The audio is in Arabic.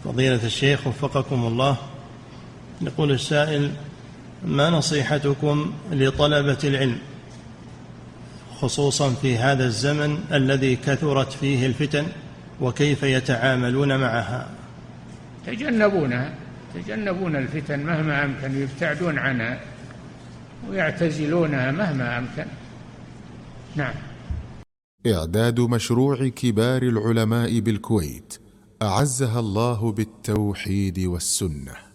فضيلة الشيخ وفقكم الله، يقول السائل: ما نصيحتكم لطلبة العلم خصوصا في هذا الزمن الذي كثرت فيه الفتن، وكيف يتعاملون معها؟ يتجنبون الفتن مهما أمكن، يبتعدون عنها ويعتزلونها مهما أمكن. نعم. إعداد مشروع كبار العلماء بالكويت أعزها الله بالتوحيد والسنة.